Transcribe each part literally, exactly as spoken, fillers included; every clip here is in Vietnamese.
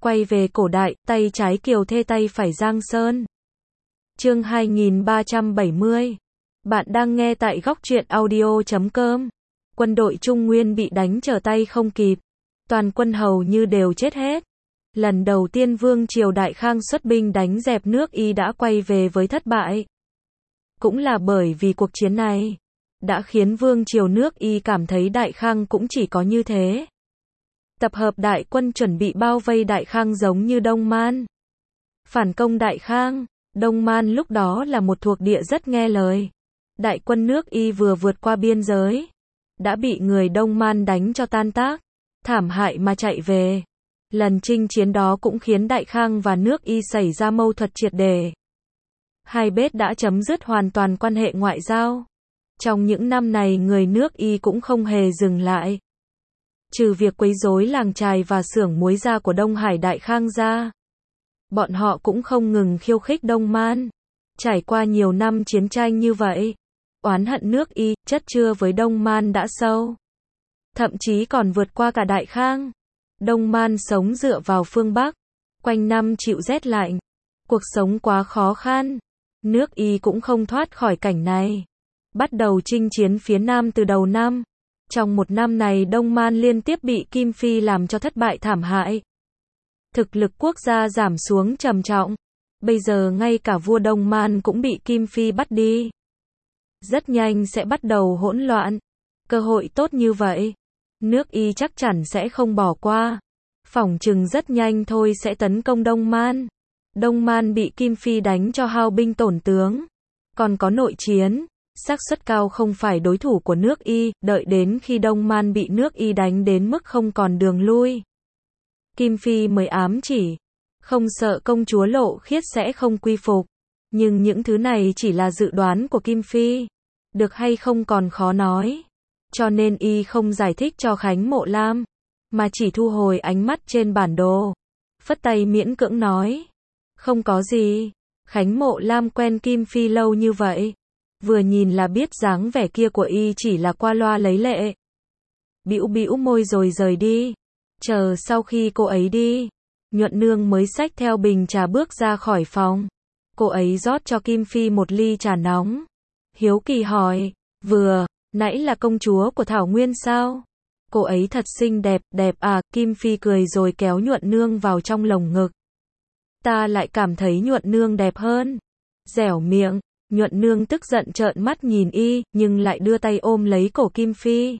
Quay về cổ đại, tay trái Kiều Thê tay phải Giang Sơn. Chương hai nghìn ba trăm bảy mươi. Bạn đang nghe tại góc truyện audio chấm com. Quân đội Trung Nguyên bị đánh trở tay không kịp. Toàn quân hầu như đều chết hết. Lần đầu tiên Vương triều Đại Khang xuất binh đánh dẹp nước Y đã quay về với thất bại. Cũng là bởi vì cuộc chiến này đã khiến Vương triều nước Y cảm thấy Đại Khang cũng chỉ có như thế. Tập hợp đại quân chuẩn bị bao vây Đại Khang giống như Đông Man. Phản công Đại Khang. Đông Man lúc đó là một thuộc địa rất nghe lời. Đại quân nước Y vừa vượt qua biên giới, đã bị người Đông Man đánh cho tan tác, thảm hại mà chạy về. Lần chinh chiến đó cũng khiến Đại Khang và nước Y xảy ra mâu thuẫn triệt để. Hai bên đã chấm dứt hoàn toàn quan hệ ngoại giao. Trong những năm này người nước Y cũng không hề dừng lại. Trừ việc quấy rối làng chài và xưởng muối ra của Đông Hải Đại Khang ra, bọn họ cũng không ngừng khiêu khích Đông Man. Trải qua nhiều năm chiến tranh như vậy, oán hận nước Y, chất chứa với Đông Man đã sâu. Thậm chí còn vượt qua cả Đại Khang. Đông Man sống dựa vào phương Bắc, quanh năm chịu rét lạnh. Cuộc sống quá khó khăn. Nước Y cũng không thoát khỏi cảnh này. Bắt đầu chinh chiến phía Nam từ đầu năm. Trong một năm này Đông Man liên tiếp bị Kim Phi làm cho thất bại thảm hại. Thực lực quốc gia giảm xuống trầm trọng. Bây giờ ngay cả vua Đông Man cũng bị Kim Phi bắt đi. Rất nhanh sẽ bắt đầu hỗn loạn. Cơ hội tốt như vậy, nước Y chắc chắn sẽ không bỏ qua. Phỏng chừng rất nhanh thôi sẽ tấn công Đông Man. Đông Man bị Kim Phi đánh cho hao binh tổn tướng. Còn có nội chiến, xác suất cao không phải đối thủ của nước Y, đợi đến khi Đông Man bị nước Y đánh đến mức không còn đường lui. Kim Phi mới ám chỉ, không sợ công chúa Lộ Khiết sẽ không quy phục. Nhưng những thứ này chỉ là dự đoán của Kim Phi. Được hay không còn khó nói. Cho nên y không giải thích cho Khánh Mộ Lam, mà chỉ thu hồi ánh mắt trên bản đồ. Phất tay miễn cưỡng nói, không có gì. Khánh Mộ Lam quen Kim Phi lâu như vậy, vừa nhìn là biết dáng vẻ kia của y chỉ là qua loa lấy lệ. Bĩu bĩu môi rồi rời đi. Chờ sau khi cô ấy đi, Nhuận Nương mới xách theo bình trà bước ra khỏi phòng. Cô ấy rót cho Kim Phi một ly trà nóng. Hiếu kỳ hỏi, vừa nãy là công chúa của Thảo Nguyên sao? Cô ấy thật xinh đẹp, đẹp à? Kim Phi cười rồi kéo Nhuận Nương vào trong lồng ngực. Ta lại cảm thấy Nhuận Nương đẹp hơn. Dẻo miệng. Nhuận Nương tức giận trợn mắt nhìn y, nhưng lại đưa tay ôm lấy cổ Kim Phi.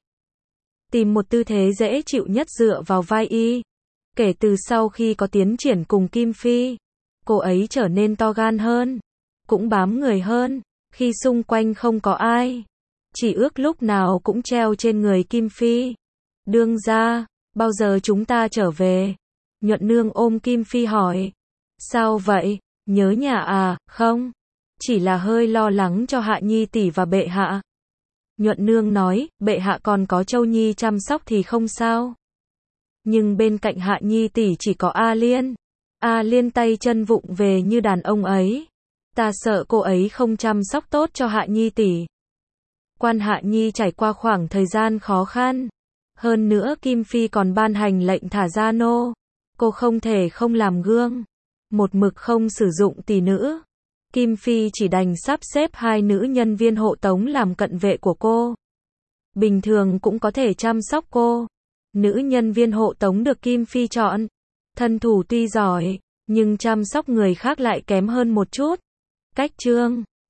Tìm một tư thế dễ chịu nhất dựa vào vai y. Kể từ sau khi có tiến triển cùng Kim Phi, cô ấy trở nên to gan hơn, cũng bám người hơn. Khi xung quanh không có ai, chỉ ước lúc nào cũng treo trên người Kim Phi. Đương gia, bao giờ chúng ta trở về? Nhuận Nương ôm Kim Phi hỏi. Sao vậy? Nhớ nhà à? Không, chỉ là hơi lo lắng cho Hạ Nhi tỷ và bệ hạ. Nhuận Nương nói, bệ hạ còn có Châu Nhi chăm sóc thì không sao. Nhưng bên cạnh Hạ Nhi tỷ chỉ có A Liên. A Liên tay chân vụng về như đàn ông ấy. Ta sợ cô ấy không chăm sóc tốt cho Hạ Nhi tỷ. Quan Hạ Nhi trải qua khoảng thời gian khó khăn. Hơn nữa Kim Phi còn ban hành lệnh thả gia nô. Cô không thể không làm gương. Một mực không sử dụng tỷ nữ. Kim Phi chỉ đành sắp xếp hai nữ nhân viên hộ tống làm cận vệ của cô. Bình thường cũng có thể chăm sóc cô. Nữ nhân viên hộ tống được Kim Phi chọn. Thân thủ tuy giỏi, nhưng chăm sóc người khác lại kém hơn một chút. Cách trương